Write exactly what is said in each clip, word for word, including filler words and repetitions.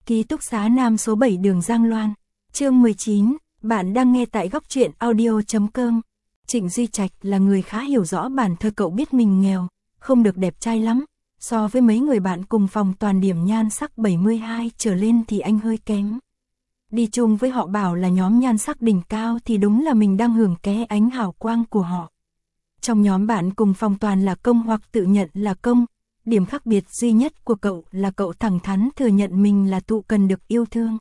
Ký túc xá Nam số bảy đường Giang Loan. Chương mười chín, bạn đang nghe tại góc truyện audio chấm com. Trịnh Duy Trạch là người khá hiểu rõ bản thân, cậu biết mình nghèo, không được đẹp trai lắm. So với mấy người bạn cùng phòng toàn điểm nhan sắc bảy mươi hai trở lên thì anh hơi kém. Đi chung với họ bảo là nhóm nhan sắc đỉnh cao thì đúng là mình đang hưởng ké ánh hào quang của họ. Trong nhóm bạn cùng phòng toàn là công hoặc tự nhận là công. Điểm khác biệt duy nhất của cậu là cậu thẳng thắn thừa nhận mình là thụ cần được yêu thương.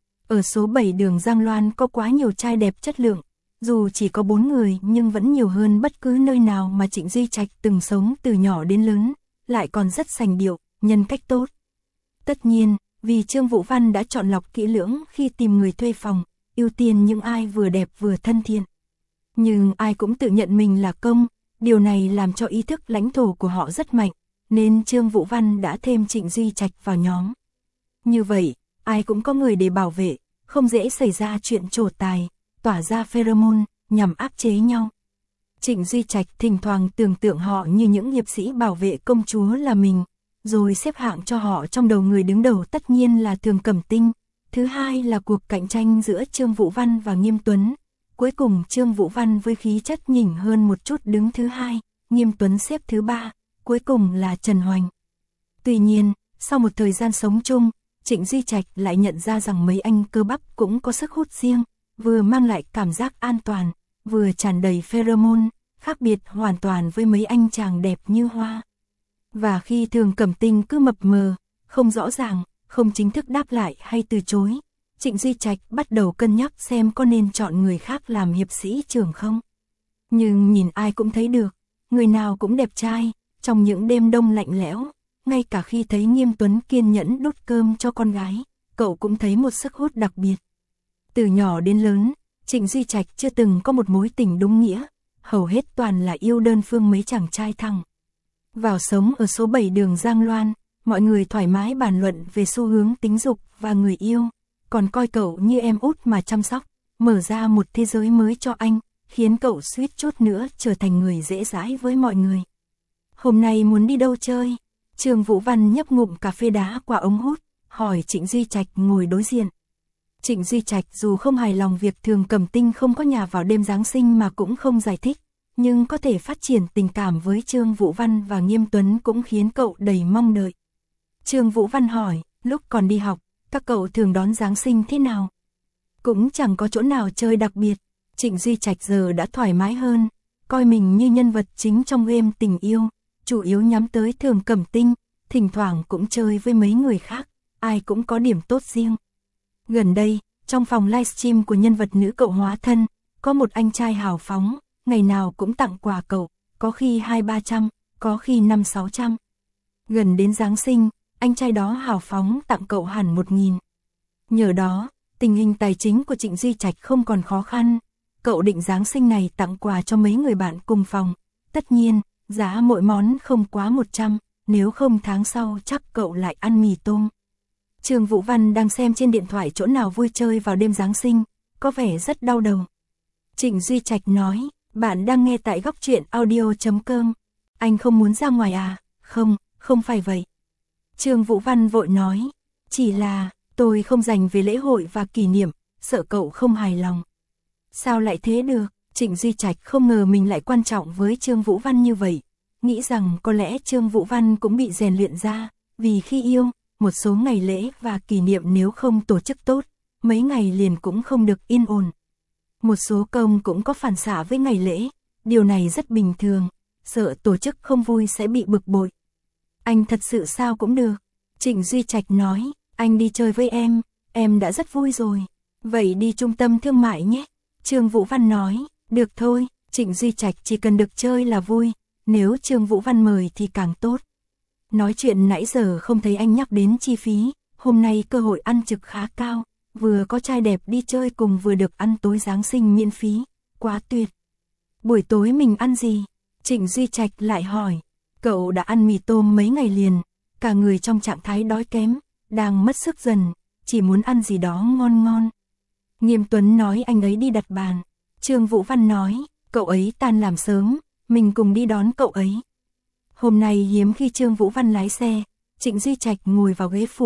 Ở số bảy đường Giang Loan có quá nhiều trai đẹp chất lượng, dù chỉ có bốn người nhưng vẫn nhiều hơn bất cứ nơi nào mà Trịnh Duy Trạch từng sống từ nhỏ đến lớn, lại còn rất sành điệu, nhân cách tốt. Tất nhiên, vì Trương Vũ Văn đã chọn lọc kỹ lưỡng khi tìm người thuê phòng, ưu tiên những ai vừa đẹp vừa thân thiện. Nhưng ai cũng tự nhận mình là công, điều này làm cho ý thức lãnh thổ của họ rất mạnh, nên Trương Vũ Văn đã thêm Trịnh Duy Trạch vào nhóm. Như vậy, ai cũng có người để bảo vệ, không dễ xảy ra chuyện trổ tài, tỏa ra pheromone, nhằm áp chế nhau. Trịnh Duy Trạch thỉnh thoảng tưởng tượng họ như những hiệp sĩ bảo vệ công chúa là mình, rồi xếp hạng cho họ trong đầu. Người đứng đầu tất nhiên là Thường Cẩm Tinh, thứ hai là cuộc cạnh tranh giữa Trương Vũ Văn và Nghiêm Tuấn. Cuối cùng Trương Vũ Văn với khí chất nhỉnh hơn một chút đứng thứ hai, Nghiêm Tuấn xếp thứ ba, cuối cùng là Trần Hoành. Tuy nhiên, sau một thời gian sống chung, Trịnh Duy Trạch lại nhận ra rằng mấy anh cơ bắp cũng có sức hút riêng, vừa mang lại cảm giác an toàn, vừa tràn đầy pheromone, khác biệt hoàn toàn với mấy anh chàng đẹp như hoa. Và khi Thường Cẩm Tinh cứ mập mờ, không rõ ràng, không chính thức đáp lại hay từ chối, Trịnh Duy Trạch bắt đầu cân nhắc xem có nên chọn người khác làm hiệp sĩ trưởng không. Nhưng nhìn ai cũng thấy được, người nào cũng đẹp trai, trong những đêm đông lạnh lẽo, ngay cả khi thấy Nghiêm Tuấn kiên nhẫn đút cơm cho con gái, cậu cũng thấy một sức hút đặc biệt. Từ nhỏ đến lớn, Trịnh Duy Trạch chưa từng có một mối tình đúng nghĩa, hầu hết toàn là yêu đơn phương mấy chàng trai thẳng. Vào sống ở số bảy đường Giang Loan, mọi người thoải mái bàn luận về xu hướng tính dục và người yêu, còn coi cậu như em út mà chăm sóc, mở ra một thế giới mới cho anh, khiến cậu suýt chút nữa trở thành người dễ dãi với mọi người. Hôm nay muốn đi đâu chơi? Trương Vũ Văn nhấp ngụm cà phê đá qua ống hút, hỏi Trịnh Duy Trạch ngồi đối diện. Trịnh Duy Trạch dù không hài lòng việc Thường Cẩm Tinh không có nhà vào đêm Giáng sinh mà cũng không giải thích, nhưng có thể phát triển tình cảm với Trương Vũ Văn và Nghiêm Tuấn cũng khiến cậu đầy mong đợi. Trương Vũ Văn hỏi, lúc còn đi học, các cậu thường đón Giáng sinh thế nào? Cũng chẳng có chỗ nào chơi đặc biệt. Trịnh Duy Trạch giờ đã thoải mái hơn, coi mình như nhân vật chính trong game tình yêu, chủ yếu nhắm tới Thường Cẩm Tinh, thỉnh thoảng cũng chơi với mấy người khác, ai cũng có điểm tốt riêng. Gần đây, trong phòng livestream của nhân vật nữ cậu hóa thân, có một anh trai hào phóng, ngày nào cũng tặng quà cậu, có khi hai ba trăm, có khi năm sáu trăm. Gần đến Giáng sinh, anh trai đó hào phóng tặng cậu hẳn một nghìn. Nhờ đó, tình hình tài chính của Trịnh Duy Trạch không còn khó khăn, cậu định Giáng sinh này tặng quà cho mấy người bạn cùng phòng. Tất nhiên, giá mỗi món không quá một trăm, nếu không tháng sau chắc cậu lại ăn mì tôm. Trương Vũ Văn đang xem trên điện thoại chỗ nào vui chơi vào đêm Giáng sinh, có vẻ rất đau đầu. Trịnh Duy Trạch nói, bạn đang nghe tại góc truyện audio chấm com. Anh không muốn ra ngoài à? Không, không phải vậy. Trương Vũ Văn vội nói, chỉ là, tôi không dành về lễ hội và kỷ niệm, sợ cậu không hài lòng. Sao lại thế được? Trịnh Duy Trạch không ngờ mình lại quan trọng với Trương Vũ Văn như vậy, nghĩ rằng có lẽ Trương Vũ Văn cũng bị rèn luyện ra, vì khi yêu, một số ngày lễ và kỷ niệm nếu không tổ chức tốt, mấy ngày liền cũng không được yên ổn. Một số công cũng có phản xạ với ngày lễ, điều này rất bình thường, sợ tổ chức không vui sẽ bị bực bội. Anh thật sự sao cũng được. Trịnh Duy Trạch nói, anh đi chơi với em, em đã rất vui rồi. Vậy đi trung tâm thương mại nhé. Trương Vũ Văn nói, được thôi, Trịnh Duy Trạch chỉ cần được chơi là vui, nếu Trương Vũ Văn mời thì càng tốt. Nói chuyện nãy giờ không thấy anh nhắc đến chi phí, hôm nay cơ hội ăn trực khá cao, vừa có trai đẹp đi chơi cùng vừa được ăn tối Giáng sinh miễn phí, quá tuyệt. Buổi tối mình ăn gì? Trịnh Duy Trạch lại hỏi, cậu đã ăn mì tôm mấy ngày liền, cả người trong trạng thái đói kém, đang mất sức dần, chỉ muốn ăn gì đó ngon ngon. Nghiêm Tuấn nói anh ấy đi đặt bàn. Trương Vũ Văn nói, cậu ấy tan làm sớm, mình cùng đi đón cậu ấy. Hôm nay hiếm khi Trương Vũ Văn lái xe, Trịnh Duy Trạch ngồi vào ghế phụ,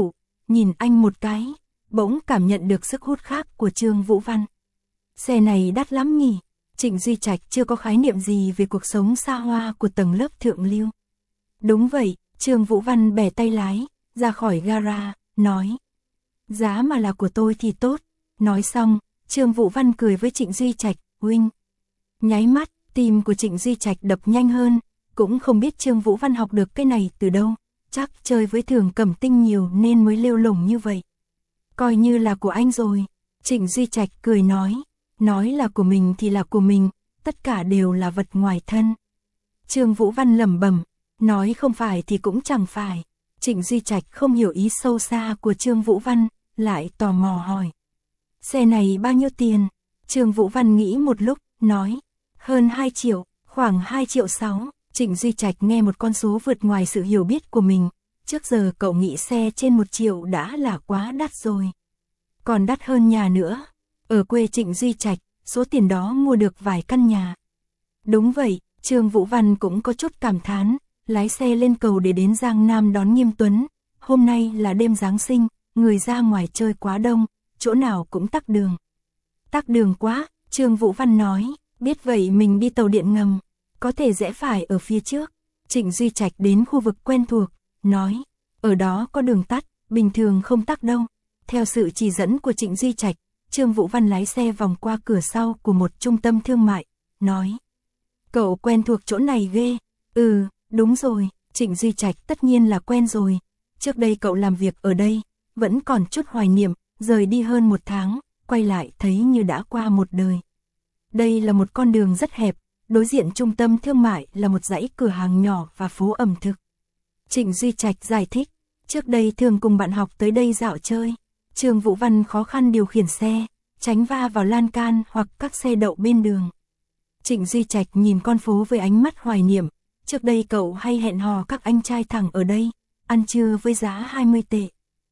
nhìn anh một cái, bỗng cảm nhận được sức hút khác của Trương Vũ Văn. Xe này đắt lắm nhỉ? Trịnh Duy Trạch chưa có khái niệm gì về cuộc sống xa hoa của tầng lớp thượng lưu. Đúng vậy, Trương Vũ Văn bẻ tay lái, ra khỏi gara, nói. Giá mà là của tôi thì tốt. Nói xong, Trương Vũ Văn cười với Trịnh Duy Trạch, huynh. Nháy mắt, tim của Trịnh Duy Trạch đập nhanh hơn, cũng không biết Trương Vũ Văn học được cái này từ đâu, chắc chơi với Thường Cẩm Tinh nhiều nên mới lêu lổng như vậy. Coi như là của anh rồi, Trịnh Duy Trạch cười nói, nói là của mình thì là của mình, tất cả đều là vật ngoài thân. Trương Vũ Văn lẩm bẩm, nói không phải thì cũng chẳng phải. Trịnh Duy Trạch không hiểu ý sâu xa của Trương Vũ Văn, lại tò mò hỏi. Xe này bao nhiêu tiền? Trương Vũ Văn nghĩ một lúc, nói, hơn hai triệu, khoảng hai triệu sáu. Trịnh Duy Trạch nghe một con số vượt ngoài sự hiểu biết của mình, trước giờ cậu nghĩ xe trên một triệu đã là quá đắt rồi. Còn đắt hơn nhà nữa. Ở quê Trịnh Duy Trạch, số tiền đó mua được vài căn nhà. Đúng vậy, Trương Vũ Văn cũng có chút cảm thán, lái xe lên cầu để đến Giang Nam đón Nghiêm Tuấn. Hôm nay là đêm Giáng sinh, người ra ngoài chơi quá đông, chỗ nào cũng tắc đường. Tắc đường quá, Trương Vũ Văn nói, biết vậy mình đi tàu điện ngầm, có thể rẽ phải ở phía trước. Trịnh Duy Trạch đến khu vực quen thuộc, nói, ở đó có đường tắt, bình thường không tắc đâu. Theo sự chỉ dẫn của Trịnh Duy Trạch, Trương Vũ Văn lái xe vòng qua cửa sau của một trung tâm thương mại, nói, cậu quen thuộc chỗ này ghê. Ừ, đúng rồi, Trịnh Duy Trạch tất nhiên là quen rồi. Trước đây cậu làm việc ở đây, vẫn còn chút hoài niệm, rời đi hơn một tháng, quay lại thấy như đã qua một đời. Đây là một con đường rất hẹp, đối diện trung tâm thương mại là một dãy cửa hàng nhỏ và phố ẩm thực. Trịnh Duy Trạch giải thích, trước đây thường cùng bạn học tới đây dạo chơi. Trương Vũ Văn khó khăn điều khiển xe, tránh va vào lan can hoặc các xe đậu bên đường. Trịnh Duy Trạch nhìn con phố với ánh mắt hoài niệm, trước đây cậu hay hẹn hò các anh trai thẳng ở đây, ăn trưa với giá hai mươi tệ.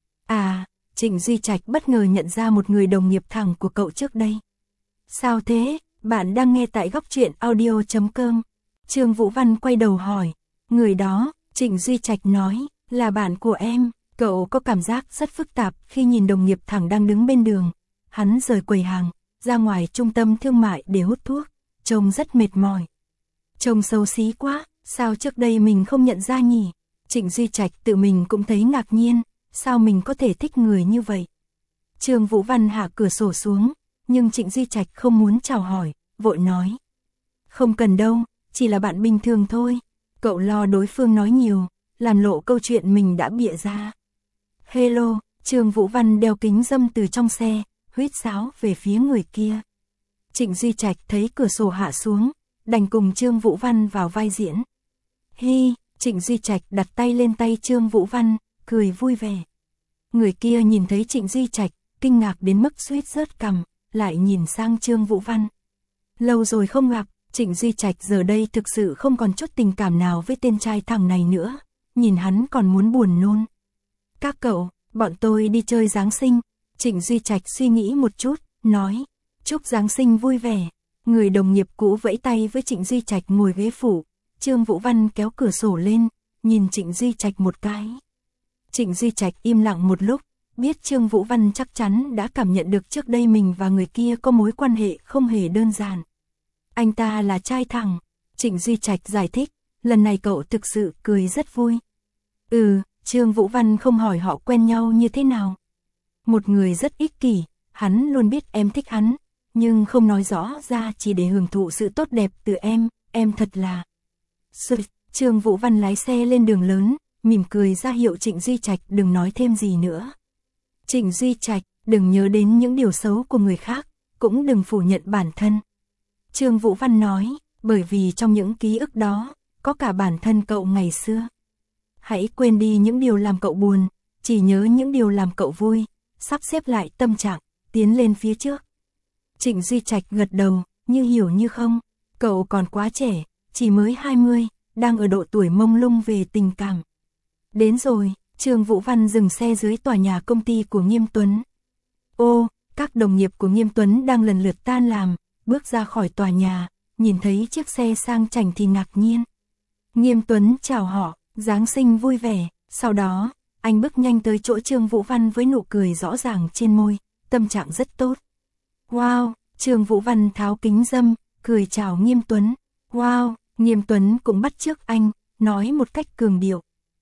À, Trịnh Duy Trạch bất ngờ nhận ra một người đồng nghiệp thẳng của cậu trước đây. Sao thế, bạn đang nghe tại góc truyện audio chấm com. Trương Vũ Văn quay đầu hỏi, người đó, Trịnh Duy Trạch nói, là bạn của em. Cậu có cảm giác rất phức tạp khi nhìn đồng nghiệp thẳng đang đứng bên đường. Hắn rời quầy hàng, ra ngoài trung tâm thương mại để hút thuốc, trông rất mệt mỏi. Trông xấu xí quá, sao trước đây mình không nhận ra nhỉ? Trịnh Duy Trạch tự mình cũng thấy ngạc nhiên, sao mình có thể thích người như vậy? Trương Vũ Văn hạ cửa sổ xuống, nhưng Trịnh Duy Trạch không muốn chào hỏi, vội nói. Không cần đâu, chỉ là bạn bình thường thôi. Cậu lo đối phương nói nhiều, làm lộ câu chuyện mình đã bịa ra. Hello, Trương Vũ Văn đeo kính râm từ trong xe, huýt sáo về phía người kia. Trịnh Duy Trạch thấy cửa sổ hạ xuống, đành cùng Trương Vũ Văn vào vai diễn. Hi, Trịnh Duy Trạch đặt tay lên tay Trương Vũ Văn, cười vui vẻ. Người kia nhìn thấy Trịnh Duy Trạch, kinh ngạc đến mức suýt rớt cằm, lại nhìn sang Trương Vũ Văn. Lâu rồi không gặp, Trịnh Duy Trạch giờ đây thực sự không còn chút tình cảm nào với tên trai thằng này nữa, nhìn hắn còn muốn buồn nôn. Các cậu, bọn tôi đi chơi Giáng sinh. Trịnh Duy Trạch suy nghĩ một chút, nói, chúc Giáng sinh vui vẻ. Người đồng nghiệp cũ vẫy tay với Trịnh Duy Trạch ngồi ghế phụ. Trương Vũ Văn kéo cửa sổ lên, nhìn Trịnh Duy Trạch một cái. Trịnh Duy Trạch im lặng một lúc, biết Trương Vũ Văn chắc chắn đã cảm nhận được trước đây mình và người kia có mối quan hệ không hề đơn giản. Anh ta là trai thẳng, Trịnh Duy Trạch giải thích, lần này cậu thực sự cười rất vui. Ừ, Trương Vũ Văn không hỏi họ quen nhau như thế nào. Một người rất ích kỷ, hắn luôn biết em thích hắn, nhưng không nói rõ ra chỉ để hưởng thụ sự tốt đẹp từ em, em thật là... Sự... Trương Vũ Văn lái xe lên đường lớn, mỉm cười ra hiệu Trịnh Duy Trạch đừng nói thêm gì nữa. Trịnh Duy Trạch, đừng nhớ đến những điều xấu của người khác, cũng đừng phủ nhận bản thân. Trương Vũ Văn nói, bởi vì trong những ký ức đó, có cả bản thân cậu ngày xưa. Hãy quên đi những điều làm cậu buồn, chỉ nhớ những điều làm cậu vui, sắp xếp lại tâm trạng, tiến lên phía trước. Trịnh Duy Trạch gật đầu, như hiểu như không, cậu còn quá trẻ, chỉ mới hai mươi, đang ở độ tuổi mông lung về tình cảm. Đến rồi, Trương Vũ Văn dừng xe dưới tòa nhà công ty của Nghiêm Tuấn. Ô, các đồng nghiệp của Nghiêm Tuấn đang lần lượt tan làm, bước ra khỏi tòa nhà, nhìn thấy chiếc xe sang chảnh thì ngạc nhiên. Nghiêm Tuấn chào họ, Giáng sinh vui vẻ, sau đó, Anh bước nhanh tới chỗ Trương Vũ Văn với nụ cười rõ ràng trên môi, tâm trạng rất tốt. Wow, Trương Vũ Văn tháo kính râm, cười chào Nghiêm Tuấn. Wow, Nghiêm Tuấn cũng bắt chước anh, nói một cách cường điệu.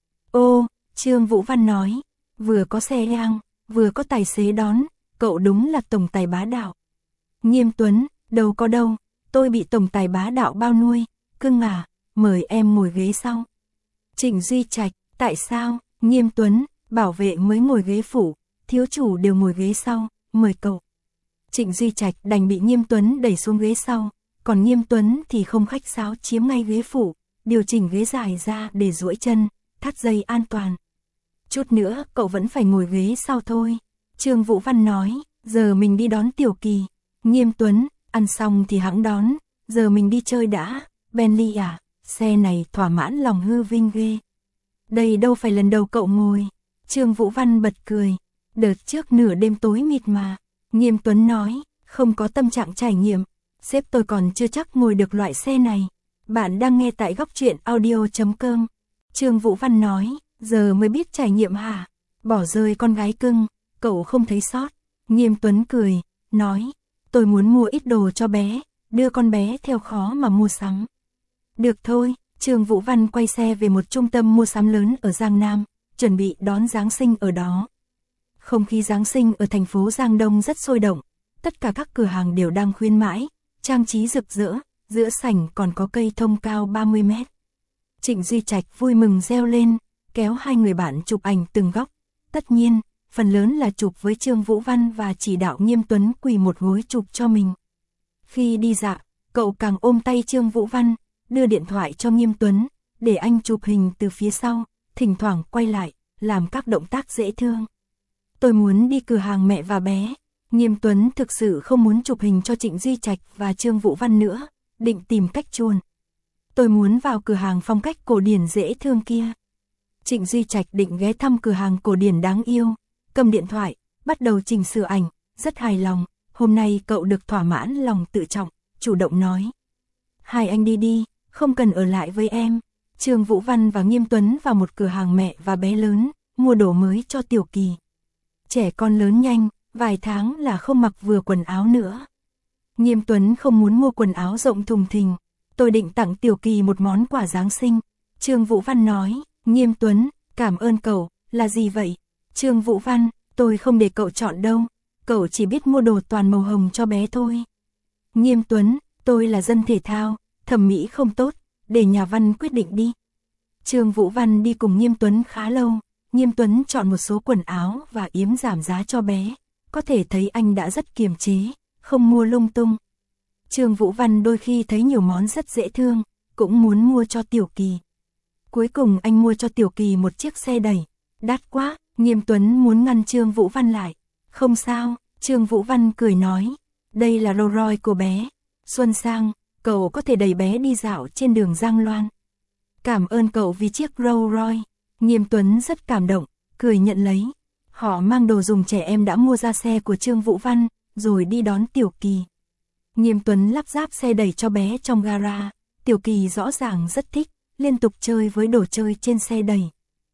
Ô, Trương Vũ Văn nói, vừa có xe lang, vừa có tài xế đón, cậu đúng là tổng tài bá đạo. Nghiêm Tuấn, đâu có đâu, tôi bị tổng tài bá đạo bao nuôi, cưng à, mời em ngồi ghế sau. Trịnh Duy Trạch, tại sao? Nghiêm Tuấn, bảo vệ mới ngồi ghế phụ, thiếu chủ đều ngồi ghế sau, mời cậu. Trịnh Duy Trạch đành bị Nghiêm Tuấn đẩy xuống ghế sau, còn Nghiêm Tuấn thì không khách sáo chiếm ngay ghế phụ, điều chỉnh ghế dài ra để duỗi chân, thắt dây an toàn. Chút nữa cậu vẫn phải ngồi ghế sau thôi. Trương Vũ Văn nói, giờ mình đi đón Tiểu Kỳ. Nghiêm Tuấn, ăn xong thì hẵng đón, giờ mình đi chơi đã. Bentley à, xe này thỏa mãn lòng hư vinh ghê. Đây đâu phải lần đầu cậu ngồi. Trương Vũ Văn bật cười, đợt trước nửa đêm tối mịt mà. Nghiêm Tuấn nói, không có tâm trạng trải nghiệm, sếp tôi còn chưa chắc ngồi được loại xe này. Bạn đang nghe tại góc truyện audio chấm com. Trương Vũ Văn nói, giờ mới biết trải nghiệm hả? Bỏ rơi con gái cưng, cậu không thấy sót. Nghiêm Tuấn cười, nói, tôi muốn mua ít đồ cho bé, đưa con bé theo khó mà mua sắm. Được thôi, Trương Vũ Văn quay xe về một trung tâm mua sắm lớn ở Giang Nam, chuẩn bị đón Giáng sinh ở đó. Không khí Giáng sinh ở thành phố Giang Đông rất sôi động, tất cả các cửa hàng đều đang khuyến mãi, trang trí rực rỡ, giữa sảnh còn có cây thông cao ba mươi mét. Trịnh Duy Trạch vui mừng reo lên, kéo hai người bạn chụp ảnh từng góc. Tất nhiên, phần lớn là chụp với Trương Vũ Văn và chỉ đạo Nghiêm Tuấn quỳ một gối chụp cho mình. Khi đi dạo, cậu càng ôm tay Trương Vũ Văn, đưa điện thoại cho Nghiêm Tuấn, để anh chụp hình từ phía sau, thỉnh thoảng quay lại, làm các động tác dễ thương. Tôi muốn đi cửa hàng mẹ và bé. Nghiêm Tuấn thực sự không muốn chụp hình cho Trịnh Duy Trạch và Trương Vũ Văn nữa, định tìm cách chuồn. Tôi muốn vào cửa hàng phong cách cổ điển dễ thương kia. Trịnh Duy Trạch định ghé thăm cửa hàng cổ điển đáng yêu, cầm điện thoại, bắt đầu chỉnh sửa ảnh, rất hài lòng, hôm nay cậu được thỏa mãn lòng tự trọng, chủ động nói. Hai anh đi đi, không cần ở lại với em. Trương Vũ Văn và Nghiêm Tuấn vào một cửa hàng mẹ và bé lớn, mua đồ mới cho Tiểu Kỳ. Trẻ con lớn nhanh, vài tháng là không mặc vừa quần áo nữa. Nghiêm Tuấn không muốn mua quần áo rộng thùng thình, tôi định tặng Tiểu Kỳ một món quà Giáng sinh. Trương Vũ Văn nói, Nghiêm Tuấn, cảm ơn cậu, là gì vậy? Trương Vũ Văn, tôi không để cậu chọn đâu, cậu chỉ biết mua đồ toàn màu hồng cho bé thôi. Nghiêm Tuấn, tôi là dân thể thao, thẩm mỹ không tốt, để nhà văn quyết định đi. Trương Vũ Văn đi cùng Nghiêm Tuấn khá lâu, Nghiêm Tuấn chọn một số quần áo và yếm giảm giá cho bé, có thể thấy anh đã rất kiềm chế, không mua lung tung. Trương Vũ Văn đôi khi thấy nhiều món rất dễ thương, cũng muốn mua cho Tiểu Kỳ. Cuối cùng anh mua cho Tiểu Kỳ một chiếc xe đẩy, đắt quá, Nghiêm Tuấn muốn ngăn Trương Vũ Văn lại. Không sao, Trương Vũ Văn cười nói, đây là Rolls Royce của bé. Xuân sang, cậu có thể đẩy bé đi dạo trên đường Giang Loan. Cảm ơn cậu vì chiếc Rolls Royce. Nghiêm Tuấn rất cảm động, cười nhận lấy. Họ mang đồ dùng trẻ em đã mua ra xe của Trương Vũ Văn, rồi đi đón Tiểu Kỳ. Nghiêm Tuấn lắp ráp xe đẩy cho bé trong gara, Tiểu Kỳ rõ ràng rất thích, liên tục chơi với đồ chơi trên xe đẩy.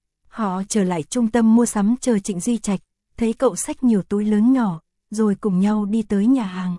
Họ trở lại trung tâm mua sắm chờ Trịnh Duy Trạch, thấy cậu xách nhiều túi lớn nhỏ, rồi cùng nhau đi tới nhà hàng.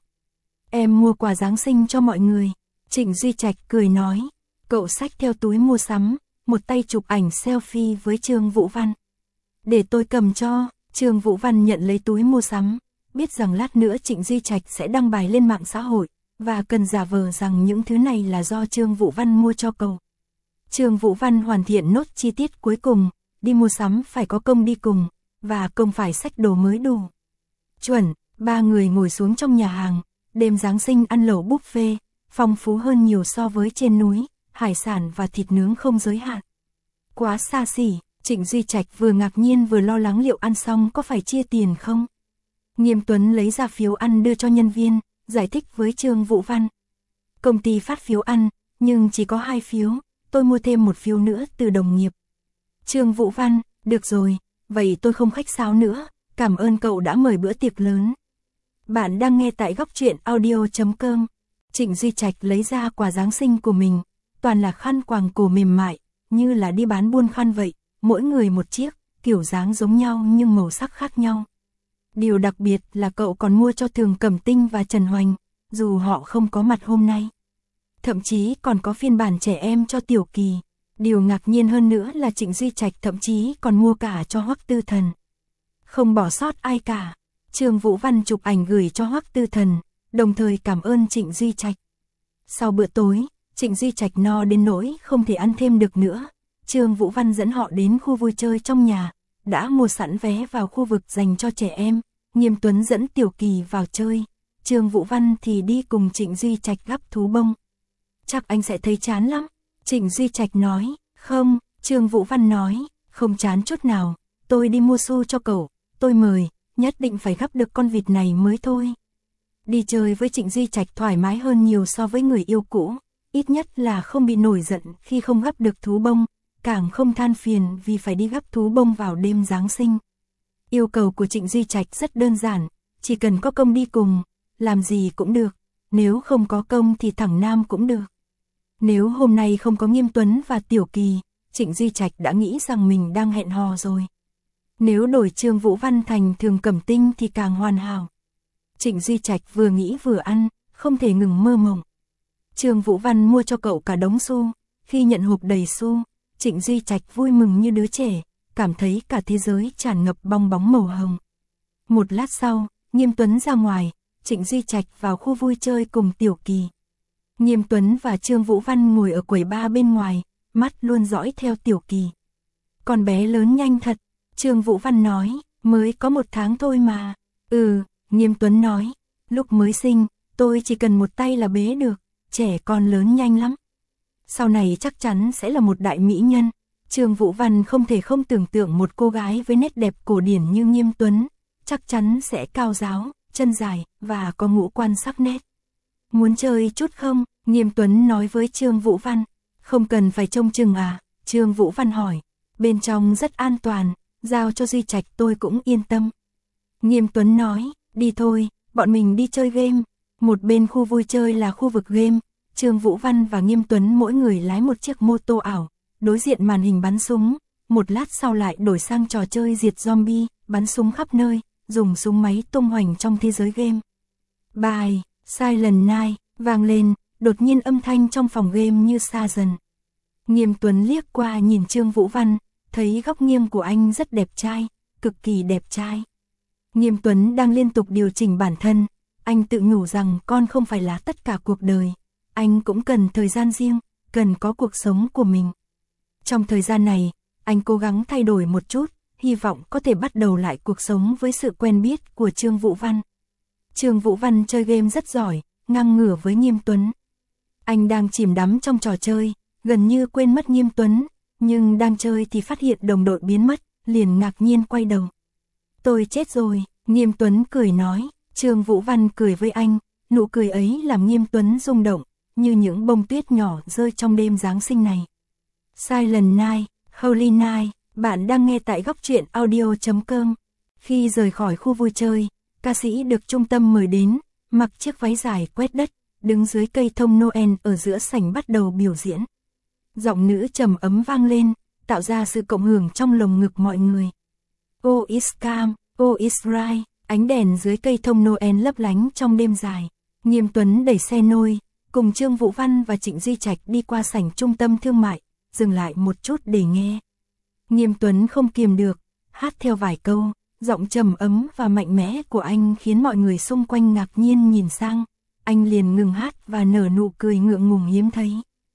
Em mua quà Giáng sinh cho mọi người. Trịnh Duy Trạch cười nói, cậu xách theo túi mua sắm, một tay chụp ảnh selfie với Trương Vũ Văn. Để tôi cầm cho. Trương Vũ Văn nhận lấy túi mua sắm, biết rằng lát nữa Trịnh Duy Trạch sẽ đăng bài lên mạng xã hội, và cần giả vờ rằng những thứ này là do Trương Vũ Văn mua cho cậu. Trương Vũ Văn hoàn thiện nốt chi tiết cuối cùng, đi mua sắm phải có công đi cùng, và công phải xách đồ mới đủ. Chuẩn, ba người ngồi xuống trong nhà hàng, đêm Giáng sinh ăn lẩu buffet, phong phú hơn nhiều so với trên núi, hải sản và thịt nướng không giới hạn. Quá xa xỉ. Trịnh Duy Trạch vừa ngạc nhiên vừa lo lắng liệu ăn xong có phải chia tiền không. Nghiêm Tuấn lấy ra phiếu ăn đưa cho nhân viên, giải thích với Trương Vũ Văn. Công ty phát phiếu ăn, nhưng chỉ có hai phiếu, tôi mua thêm một phiếu nữa từ đồng nghiệp. Trương Vũ Văn, được rồi, vậy tôi không khách sáo nữa, cảm ơn cậu đã mời bữa tiệc lớn. Bạn đang nghe tại góc truyện audio chấm com. Trịnh Duy Trạch lấy ra quà Giáng sinh của mình, toàn là khăn quàng cổ mềm mại, như là đi bán buôn khăn vậy. Mỗi người một chiếc, kiểu dáng giống nhau nhưng màu sắc khác nhau. Điều đặc biệt là cậu còn mua cho Thường Cẩm Tinh và Trần Hoành, dù họ không có mặt hôm nay. Thậm chí còn có phiên bản trẻ em cho Tiểu Kỳ. Điều ngạc nhiên hơn nữa là Trịnh Duy Trạch thậm chí còn mua cả cho Hoắc Tư Thần. Không bỏ sót ai cả. Trương Vũ Văn chụp ảnh gửi cho Hoắc Tư Thần, đồng thời cảm ơn Trịnh Duy Trạch. Sau bữa tối, Trịnh Duy Trạch no đến nỗi không thể ăn thêm được nữa. Trương Vũ Văn dẫn họ đến khu vui chơi trong nhà, đã mua sẵn vé vào khu vực dành cho trẻ em. Nghiêm Tuấn dẫn Tiểu Kỳ vào chơi, Trương Vũ Văn thì đi cùng Trịnh Duy Trạch gắp thú bông. Chắc anh sẽ thấy chán lắm. Trịnh Duy Trạch nói. Không, Trương Vũ Văn nói, không chán chút nào, tôi đi mua xu cho cậu, tôi mời, nhất định phải gắp được con vịt này mới thôi. Đi chơi với Trịnh Duy Trạch thoải mái hơn nhiều so với người yêu cũ, ít nhất là không bị nổi giận khi không gắp được thú bông, càng không than phiền vì phải đi gắp thú bông vào đêm Giáng sinh. Yêu cầu của Trịnh Duy Trạch rất đơn giản, chỉ cần có công đi cùng, làm gì cũng được, nếu không có công thì thẳng nam cũng được. Nếu hôm nay không có Nghiêm Tuấn và Tiểu Kỳ, Trịnh Duy Trạch đã nghĩ rằng mình đang hẹn hò rồi. Nếu đổi Trương Vũ Văn thành Thường Cẩm Tinh thì càng hoàn hảo. Trịnh Duy Trạch vừa nghĩ vừa ăn, không thể ngừng mơ mộng. Trương Vũ Văn mua cho cậu cả đống xu, khi nhận hộp đầy xu, Trịnh Duy Trạch vui mừng như đứa trẻ, cảm thấy cả thế giới tràn ngập bong bóng màu hồng. Một lát sau, Nghiêm Tuấn ra ngoài, Trịnh Duy Trạch vào khu vui chơi cùng Tiểu Kỳ. Nghiêm Tuấn và Trương Vũ Văn ngồi ở quầy bar bên ngoài, mắt luôn dõi theo Tiểu Kỳ. Con bé lớn nhanh thật, Trương Vũ Văn nói, mới có một tháng thôi mà. Ừ, Nghiêm Tuấn nói, lúc mới sinh, tôi chỉ cần một tay là bế được, trẻ con lớn nhanh lắm. Sau này chắc chắn sẽ là một đại mỹ nhân. Trương Vũ Văn không thể không tưởng tượng một cô gái với nét đẹp cổ điển như Nghiêm Tuấn, chắc chắn sẽ cao ráo, chân dài, và có ngũ quan sắc nét. Muốn chơi chút không? Nghiêm Tuấn nói với Trương Vũ Văn. Không cần phải trông chừng à? Trương Vũ Văn hỏi. Bên trong rất an toàn, giao cho Duy Trạch tôi cũng yên tâm. Nghiêm Tuấn nói, đi thôi, bọn mình đi chơi game. Một bên khu vui chơi là khu vực game, Trương Vũ Văn và Nghiêm Tuấn mỗi người lái một chiếc mô tô ảo, đối diện màn hình bắn súng, một lát sau lại đổi sang trò chơi diệt zombie, bắn súng khắp nơi, dùng súng máy tung hoành trong thế giới game. Bài Silent Night vang lên, đột nhiên âm thanh trong phòng game như xa dần. Nghiêm Tuấn liếc qua nhìn Trương Vũ Văn, thấy góc nghiêng của anh rất đẹp trai, cực kỳ đẹp trai. Nghiêm Tuấn đang liên tục điều chỉnh bản thân, anh tự nhủ rằng con không phải là tất cả cuộc đời, anh cũng cần thời gian riêng, cần có cuộc sống của mình. Trong thời gian này, anh cố gắng thay đổi một chút, hy vọng có thể bắt đầu lại cuộc sống với sự quen biết của Trương Vũ Văn. Trương Vũ Văn chơi game rất giỏi, ngang ngửa với Nghiêm Tuấn. Anh đang chìm đắm trong trò chơi, gần như quên mất Nghiêm Tuấn, nhưng đang chơi thì phát hiện đồng đội biến mất, liền ngạc nhiên quay đầu. Tôi chết rồi, Nghiêm Tuấn cười nói. Trương Vũ Văn cười với anh, nụ cười ấy làm Nghiêm Tuấn rung động, như những bông tuyết nhỏ rơi trong đêm Giáng sinh này. Silent Night, Holy Night, bạn đang nghe tại góc truyện audio chấm com. Khi rời khỏi khu vui chơi, ca sĩ được trung tâm mời đến, mặc chiếc váy dài quét đất, đứng dưới cây thông Noel ở giữa sảnh bắt đầu biểu diễn. Giọng nữ trầm ấm vang lên, tạo ra sự cộng hưởng trong lồng ngực mọi người. Oh it's calm, oh it's right. Ánh đèn dưới cây thông Noel lấp lánh trong đêm dài. Nghiêm Tuấn đẩy xe nôi, cùng Trương Vũ Văn và Trịnh Duy Trạch đi qua sảnh trung tâm thương mại, dừng lại một chút để nghe. Nghiêm Tuấn không kiềm được, hát theo vài câu, giọng trầm ấm và mạnh mẽ của anh khiến mọi người xung quanh ngạc nhiên nhìn sang. Anh liền ngừng hát và nở nụ cười ngượng ngùng hiếm thấy.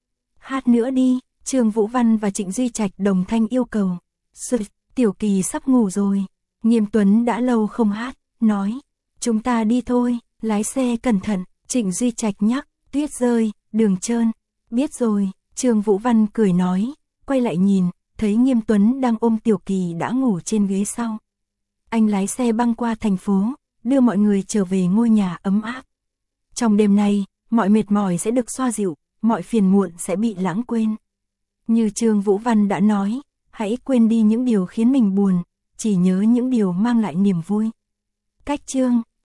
Hát nữa đi, Trương Vũ Văn và Trịnh Duy Trạch đồng thanh yêu cầu. Sự, Tiểu Kỳ sắp ngủ rồi. Nghiêm Tuấn đã lâu không hát, nói. Chúng ta đi thôi, lái xe cẩn thận. Trịnh Duy Trạch nhắc, tuyết rơi, đường trơn. Biết rồi, Trương Vũ Văn cười nói, quay lại nhìn, thấy Nghiêm Tuấn đang ôm Tiểu Kỳ đã ngủ trên ghế sau. Anh lái xe băng qua thành phố, đưa mọi người trở về ngôi nhà ấm áp. Trong đêm nay, mọi mệt mỏi sẽ được xoa dịu, mọi phiền muộn sẽ bị lãng quên. Như Trương Vũ Văn đã nói, hãy quên đi những điều khiến mình buồn, chỉ nhớ những điều mang lại niềm vui. Cách chương